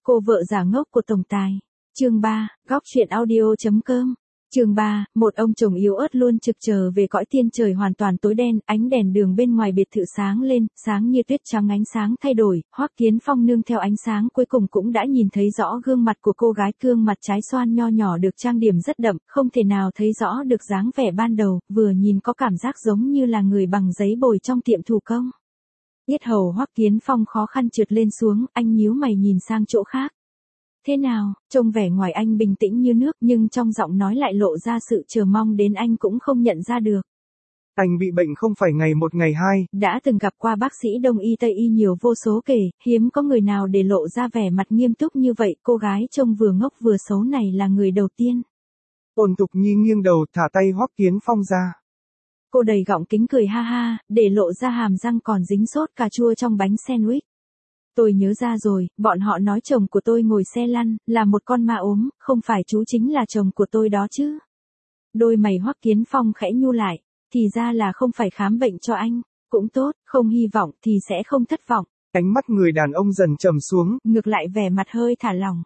Cô vợ già ngốc của tổng tài. Chương 3, góc truyện audio.com. Chương 3, một ông chồng yếu ớt luôn trực chờ về cõi tiên trời hoàn toàn tối đen, ánh đèn đường bên ngoài biệt thự sáng lên, sáng như tuyết trắng ánh sáng thay đổi, Hoắc Kiến Phong nương theo ánh sáng cuối cùng cũng đã nhìn thấy rõ gương mặt của cô gái, gương mặt trái xoan nho nhỏ được trang điểm rất đậm, không thể nào thấy rõ được dáng vẻ ban đầu, vừa nhìn có cảm giác giống như là người bằng giấy bồi trong tiệm thủ công. Yết hầu Hoắc Kiến Phong khó khăn trượt lên xuống, anh nhíu mày nhìn sang chỗ khác. Thế nào, trông vẻ ngoài anh bình tĩnh như nước nhưng trong giọng nói lại lộ ra sự chờ mong đến anh cũng không nhận ra được. Anh bị bệnh không phải ngày một ngày hai. Đã từng gặp qua bác sĩ Đông y Tây y nhiều vô số kể, hiếm có người nào để lộ ra vẻ mặt nghiêm túc như vậy, cô gái trông vừa ngốc vừa xấu này là người đầu tiên. Ôn Tục Nhi nghiêng đầu thả tay Hoắc Kiến Phong ra. Cô đầy gọng kính cười ha ha, để lộ ra hàm răng còn dính sốt cà chua trong bánh sandwich. Tôi nhớ ra rồi, bọn họ nói chồng của tôi ngồi xe lăn, là một con ma ốm, không phải chú chính là chồng của tôi đó chứ. Đôi mày Hoắc Kiến Phong khẽ nhu lại, thì ra là không phải khám bệnh cho anh, cũng tốt, không hy vọng thì sẽ không thất vọng. Ánh mắt người đàn ông dần trầm xuống, ngược lại vẻ mặt hơi thả lỏng.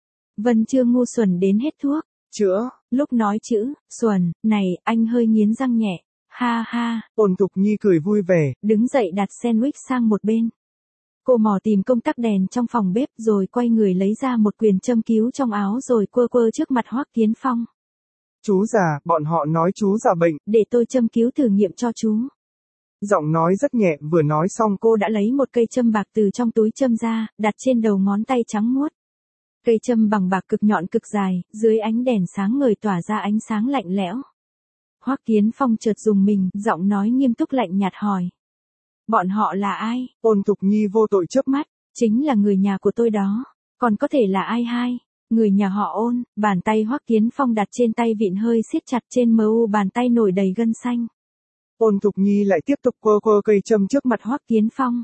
Vân chưa ngu xuẩn đến hết thuốc. Chữa. Lúc nói chữ, xuẩn, này, anh hơi nghiến răng nhẹ. Ha ha. Ôn Tục Nhi cười vui vẻ. Đứng dậy đặt sandwich sang một bên. Cô mò tìm công tắc đèn trong phòng bếp rồi quay người lấy ra một quyền châm cứu trong áo rồi quơ quơ trước mặt Hoắc Kiến Phong. Chú già, bọn họ nói chú già bệnh. Để tôi châm cứu thử nghiệm cho chú. Giọng nói rất nhẹ, vừa nói xong cô đã lấy một cây châm bạc từ trong túi châm ra, đặt trên đầu ngón tay trắng muốt. Cây châm bằng bạc cực nhọn cực dài, dưới ánh đèn sáng ngời tỏa ra ánh sáng lạnh lẽo. Hoắc Kiến Phong chợt rùng mình, giọng nói nghiêm túc lạnh nhạt hỏi. Bọn họ là ai? Ôn Tục Nhi vô tội chớp mắt. Chính là người nhà của tôi đó. Còn có thể là ai hai? Người nhà họ Ôn. Bàn tay Hoắc Kiến Phong đặt trên tay vịn hơi siết chặt, trên mu bàn tay nổi đầy gân xanh. Ôn Tục Nhi lại tiếp tục quơ quơ cây châm trước mặt Hoắc Kiến Phong.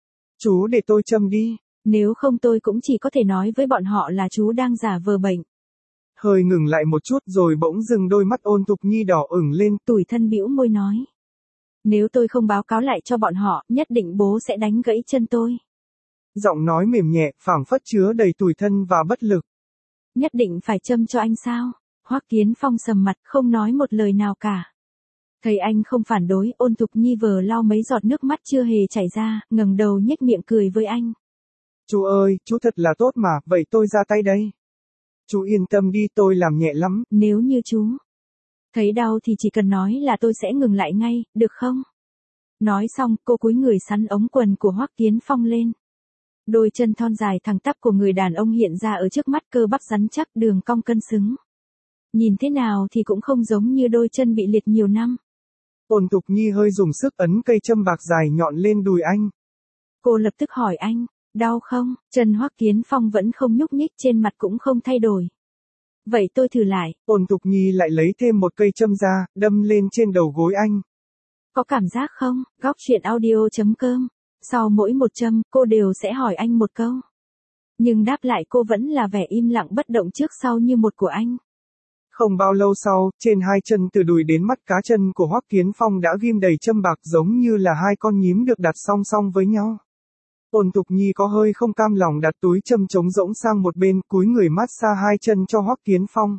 Chú để tôi châm đi. Nếu không tôi cũng chỉ có thể nói với bọn họ là chú đang giả vờ bệnh. Hơi ngừng lại một chút rồi bỗng dừng, đôi mắt Ôn Tục Nhi đỏ ửng lên. Tủi thân bĩu môi nói. Nếu tôi không báo cáo lại cho bọn họ, nhất định bố sẽ đánh gãy chân tôi. Giọng nói mềm nhẹ, phảng phất chứa đầy tủi thân và bất lực. Nhất định phải châm cho anh sao? Hoắc Kiến Phong sầm mặt, không nói một lời nào cả. Thấy anh không phản đối, Ôn Tục Nhi vờ lau mấy giọt nước mắt chưa hề chảy ra, ngẩng đầu nhếch miệng cười với anh. Chú ơi, chú thật là tốt mà, vậy tôi ra tay đây. Chú yên tâm đi, tôi làm nhẹ lắm. Nếu như chú thấy đau thì chỉ cần nói là tôi sẽ ngừng lại ngay, được không? Nói xong, cô cúi người sắn ống quần của Hoắc Kiến Phong lên. Đôi chân thon dài thẳng tắp của người đàn ông hiện ra ở trước mắt, cơ bắp rắn chắc, đường cong cân xứng. Nhìn thế nào thì cũng không giống như đôi chân bị liệt nhiều năm. Ôn Tục Nhi hơi dùng sức ấn cây châm bạc dài nhọn lên đùi anh. Cô lập tức hỏi anh, đau không? Chân Hoắc Kiến Phong vẫn không nhúc nhích, trên mặt cũng không thay đổi. Vậy tôi thử lại. Ôn Tục Nhi lại lấy thêm một cây châm ra, đâm lên trên đầu gối anh. Có cảm giác không? Góc truyện audio.com. Sau mỗi một châm, cô đều sẽ hỏi anh một câu. Nhưng đáp lại cô vẫn là vẻ im lặng bất động trước sau như một của anh. Không bao lâu sau, trên hai chân từ đùi đến mắt cá chân của Hoắc Kiến Phong đã ghim đầy châm bạc, giống như là hai con nhím được đặt song song với nhau. Ôn Tục Nhi có hơi không cam lòng đặt túi châm trống rỗng sang một bên, cúi người mát xa hai chân cho Hoắc Kiến Phong.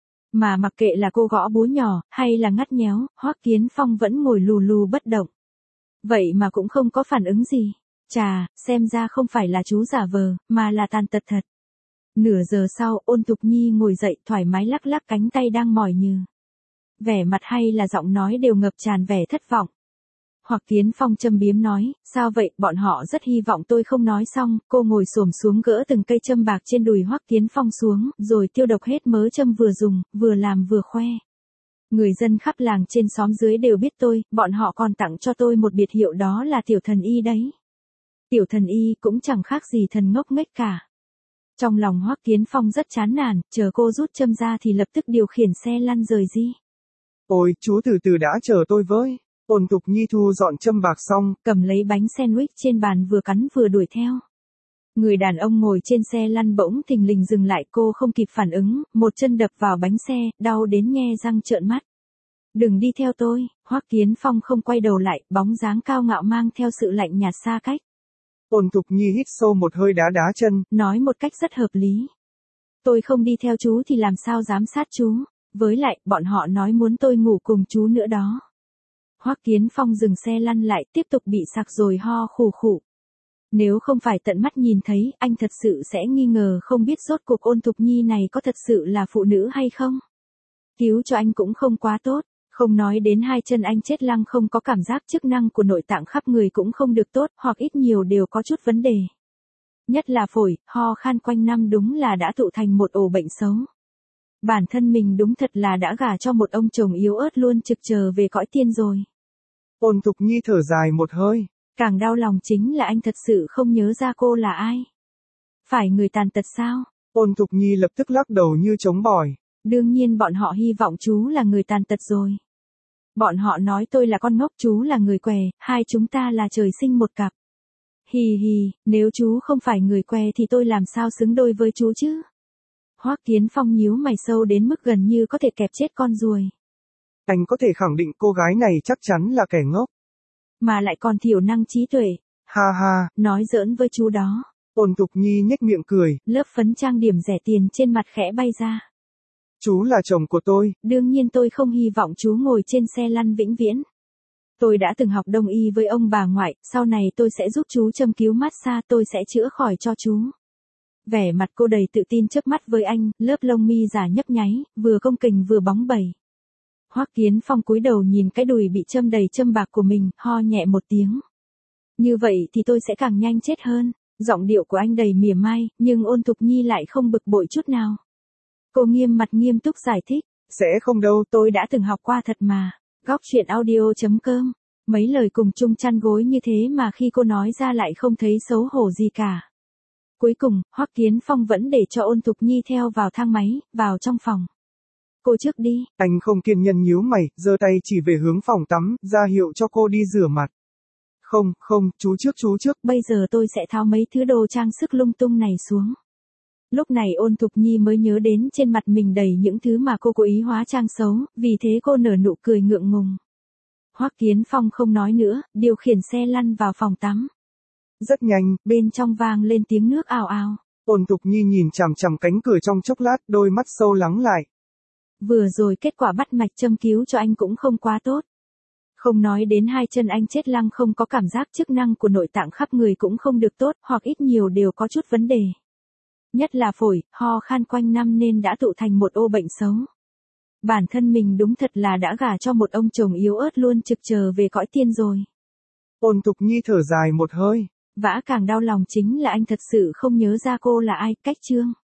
Mà mặc kệ là cô gõ búa nhỏ, hay là ngắt nhéo, Hoắc Kiến Phong vẫn ngồi lù lù bất động. Vậy mà cũng không có phản ứng gì. Chà, xem ra không phải là chú giả vờ, mà là tàn tật thật. Nửa giờ sau, Ôn Tục Nhi ngồi dậy thoải mái lắc lắc cánh tay đang mỏi nhừ. Vẻ mặt hay là giọng nói đều ngập tràn vẻ thất vọng. Hoắc Kiến Phong châm biếm nói, sao vậy, bọn họ rất hy vọng tôi không nói xong, cô ngồi xổm xuống gỡ từng cây châm bạc trên đùi Hoắc Kiến Phong xuống, rồi tiêu độc hết mớ châm vừa dùng, vừa làm vừa khoe. Người dân khắp làng trên xóm dưới đều biết tôi, bọn họ còn tặng cho tôi một biệt hiệu đó là Tiểu Thần Y đấy. Tiểu Thần Y cũng chẳng khác gì thần ngốc nghếch cả. Trong lòng Hoắc Kiến Phong rất chán nản, chờ cô rút châm ra thì lập tức điều khiển xe lăn rời đi. Ôi, chú từ từ đã, chờ tôi với. Ôn Tục Nhi thu dọn châm bạc xong, cầm lấy bánh sandwich trên bàn vừa cắn vừa đuổi theo. Người đàn ông ngồi trên xe lăn bỗng thình lình dừng lại, cô không kịp phản ứng, một chân đập vào bánh xe, đau đến nhe răng trợn mắt. Đừng đi theo tôi. Hoắc Kiến Phong không quay đầu lại, bóng dáng cao ngạo mang theo sự lạnh nhạt xa cách. Ôn Thục Nhi hít sâu một hơi đá đá chân, nói một cách rất hợp lý. Tôi không đi theo chú thì làm sao giám sát chú, với lại, bọn họ nói muốn tôi ngủ cùng chú nữa đó. Hoắc Kiến Phong dừng xe lăn lại, tiếp tục bị sặc rồi ho khù khụ. Nếu không phải tận mắt nhìn thấy, anh thật sự sẽ nghi ngờ không biết rốt cuộc Ôn Thục Nhi này có thật sự là phụ nữ hay không. Cứu cho anh cũng không quá tốt, không nói đến hai chân anh chết lăng không có cảm giác, chức năng của nội tạng khắp người cũng không được tốt, hoặc ít nhiều đều có chút vấn đề. Nhất là phổi, ho khan quanh năm đúng là đã tụ thành một ổ bệnh xấu. Bản thân mình đúng thật là đã gả cho một ông chồng yếu ớt luôn trực chờ về cõi tiên rồi. Ôn Thục Nhi thở dài một hơi. Càng đau lòng chính là anh thật sự không nhớ ra cô là ai. Phải người tàn tật sao? Ôn Thục Nhi lập tức lắc đầu như trống bỏi. Đương nhiên bọn họ hy vọng chú là người tàn tật rồi. Bọn họ nói tôi là con ngốc, chú là người què, hai chúng ta là trời sinh một cặp. Hì hì, nếu chú không phải người què thì tôi làm sao xứng đôi với chú chứ? Hoắc Kiến Phong nhíu mày sâu đến mức gần như có thể kẹp chết con ruồi. Anh có thể khẳng định cô gái này chắc chắn là kẻ ngốc. Mà lại còn thiểu năng trí tuệ. Ha ha. Nói giỡn với chú đó. Ôn Thục Nhi nhếch miệng cười. Lớp phấn trang điểm rẻ tiền trên mặt khẽ bay ra. Chú là chồng của tôi. Đương nhiên tôi không hy vọng chú ngồi trên xe lăn vĩnh viễn. Tôi đã từng học đông y với ông bà ngoại, sau này tôi sẽ giúp chú châm cứu massage, tôi sẽ chữa khỏi cho chú. Vẻ mặt cô đầy tự tin chớp mắt với anh, lớp lông mi giả nhấp nháy, vừa công kềnh vừa bóng bẩy. Hoắc Kiến Phong cúi đầu nhìn cái đùi bị châm đầy châm bạc của mình, ho nhẹ một tiếng. Như vậy thì tôi sẽ càng nhanh chết hơn. Giọng điệu của anh đầy mỉa mai, nhưng Ôn Thục Nhi lại không bực bội chút nào. Cô nghiêm mặt nghiêm túc giải thích. Sẽ không đâu, tôi đã từng học qua thật mà. Góc truyện audio.com. Mấy lời cùng chung chăn gối như thế mà khi cô nói ra lại không thấy xấu hổ gì cả. Cuối cùng, Hoắc Kiến Phong vẫn để cho Ôn Thục Nhi theo vào thang máy, vào trong phòng. Cô trước đi. Anh không kiên nhẫn nhíu mày, giơ tay chỉ về hướng phòng tắm, ra hiệu cho cô đi rửa mặt. Không, chú trước. Bây giờ tôi sẽ tháo mấy thứ đồ trang sức lung tung này xuống. Lúc này Ôn Thục Nhi mới nhớ đến trên mặt mình đầy những thứ mà cô cố ý hóa trang xấu, vì thế cô nở nụ cười ngượng ngùng. Hoắc Kiến Phong không nói nữa, điều khiển xe lăn vào phòng tắm. Rất nhanh, bên trong vang lên tiếng nước ào ào. Ôn Thục Nhi nhìn chằm chằm cánh cửa trong chốc lát, đôi mắt sâu lắng lại. Vừa rồi kết quả bắt mạch châm cứu cho anh cũng không quá tốt. Không nói đến hai chân anh chết lăng không có cảm giác, chức năng của nội tạng khắp người cũng không được tốt, hoặc ít nhiều đều có chút vấn đề. Nhất là phổi, ho khan quanh năm nên đã tụ thành một ô bệnh xấu. Bản thân mình đúng thật là đã gả cho một ông chồng yếu ớt luôn trực chờ về cõi tiên rồi. Ôn Thục Nhi thở dài một hơi. Vả càng đau lòng chính là anh thật sự không nhớ ra cô là ai. Cách chương